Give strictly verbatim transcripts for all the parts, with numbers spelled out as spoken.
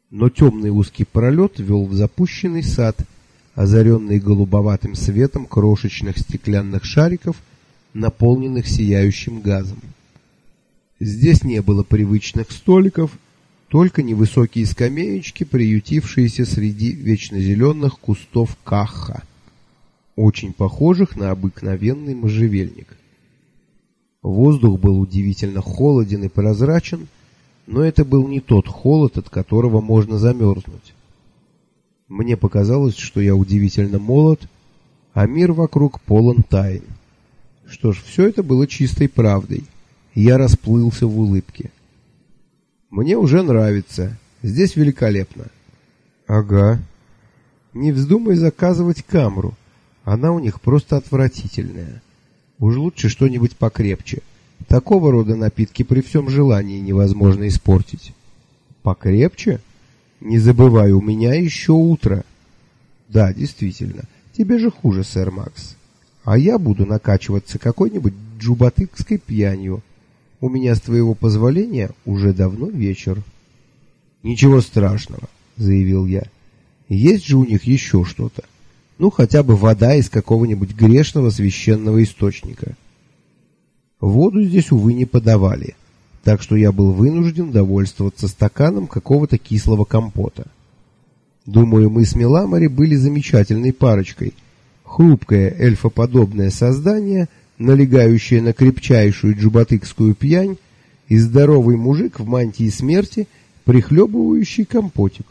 но темный узкий пролет вел в запущенный сад, озаренный голубоватым светом крошечных стеклянных шариков, наполненных сияющим газом. Здесь не было привычных столиков, только невысокие скамеечки, приютившиеся среди вечно зеленых кустов кахха, очень похожих на обыкновенный можжевельник. Воздух был удивительно холоден и прозрачен, но это был не тот холод, от которого можно замерзнуть. Мне показалось, что я удивительно молод, а мир вокруг полон тайн. Что ж, все это было чистой правдой. Я расплылся в улыбке. Мне уже нравится. Здесь великолепно. Ага. Не вздумай заказывать камру. Она у них просто отвратительная. Уж лучше что-нибудь покрепче. Такого рода напитки при всем желании невозможно испортить. Покрепче? Не забывай, у меня еще утро. Да, действительно. Тебе же хуже, сэр Макс. А я буду накачиваться какой-нибудь джубатыкской пьянью. У меня, с твоего позволения, уже давно вечер. Ничего страшного, заявил я. Есть же у них еще что-то. Ну, хотя бы вода из какого-нибудь грешного священного источника. Воду здесь, увы, не подавали, так что я был вынужден довольствоваться стаканом какого-то кислого компота. Думаю, мы с Миламори были замечательной парочкой. Хрупкое эльфоподобное создание, налегающее на крепчайшую джубатыкскую пьянь, и здоровый мужик в мантии смерти, прихлебывающий компотик.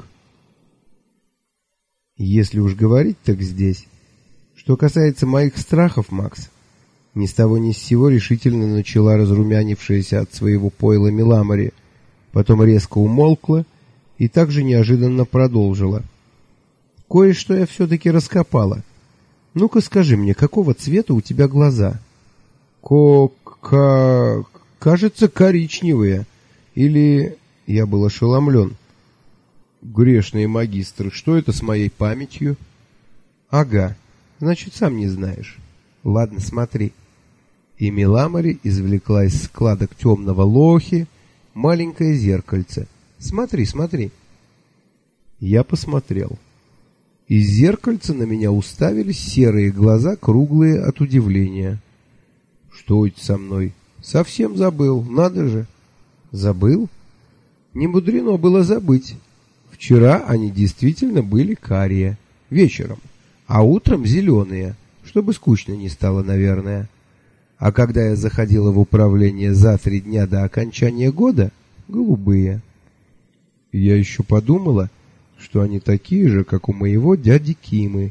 Если уж говорить, так здесь. Что касается моих страхов, Макс, ни с того ни с сего решительно начала разрумянившаяся от своего пойла Миламори, потом резко умолкла и также неожиданно продолжила. Кое-что я все-таки раскопала. Ну-ка скажи мне, какого цвета у тебя глаза? Ко-ка... кажется, коричневые. Или... Я был ошеломлен. Грешные магистры, что это с моей памятью? Ага, значит, сам не знаешь. Ладно, смотри. И Миламори извлекла из складок темного лохи маленькое зеркальце. Смотри, смотри. Я посмотрел. Из зеркальца на меня уставились серые глаза, круглые от удивления. Что это со мной? Совсем забыл, надо же. Забыл? Не мудрено было забыть. Вчера они действительно были карие, вечером, а утром зеленые, чтобы скучно не стало, наверное. А когда я заходила в управление за три дня до окончания года, голубые. Я еще подумала, что они такие же, как у моего дяди Кимы.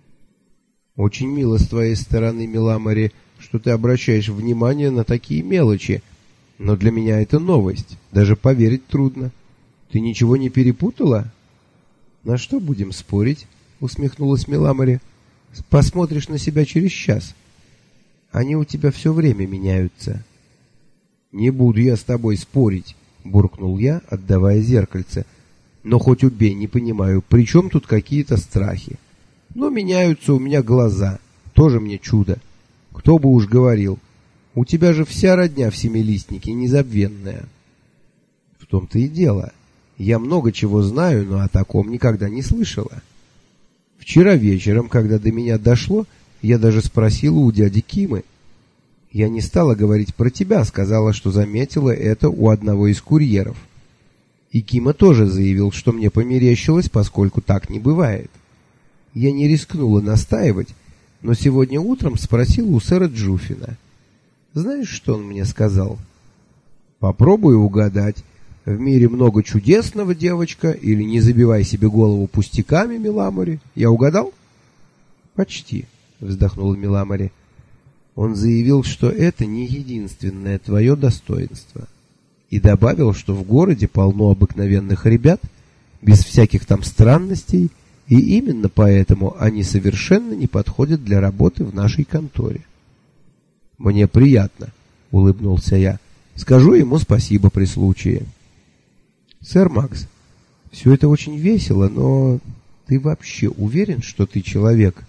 Очень мило с твоей стороны, Миламори, что ты обращаешь внимание на такие мелочи, но для меня это новость, даже поверить трудно. Ты ничего не перепутала? На что будем спорить? Усмехнулась Миламори. Посмотришь на себя через час. Они у тебя все время меняются. Не буду я с тобой спорить, буркнул я, отдавая зеркальце. Но хоть убей, не понимаю, при чем тут какие-то страхи? Но меняются у меня глаза. Тоже мне чудо. Кто бы уж говорил. У тебя же вся родня в семилистнике незабвенная. В том-то и дело. Я много чего знаю, но о таком никогда не слышала. Вчера вечером, когда до меня дошло, я даже спросила у дяди Кимы. Я не стала говорить про тебя, сказала, что заметила это у одного из курьеров. И Кима тоже заявил, что мне померещилось, поскольку так не бывает. Я не рискнула настаивать, но сегодня утром спросила у сэра Джуфина. Знаешь, что он мне сказал? Попробую угадать. В мире много чудесного, девочка, или не забивай себе голову пустяками, Миламори. Я угадал? Почти, вздохнула Миламори. Он заявил, что это не единственное твое достоинство. И добавил, что в городе полно обыкновенных ребят, без всяких там странностей, и именно поэтому они совершенно не подходят для работы в нашей конторе. Мне приятно, улыбнулся я. Скажу ему спасибо при случае. Сэр Макс, все это очень весело, но ты вообще уверен, что ты человек?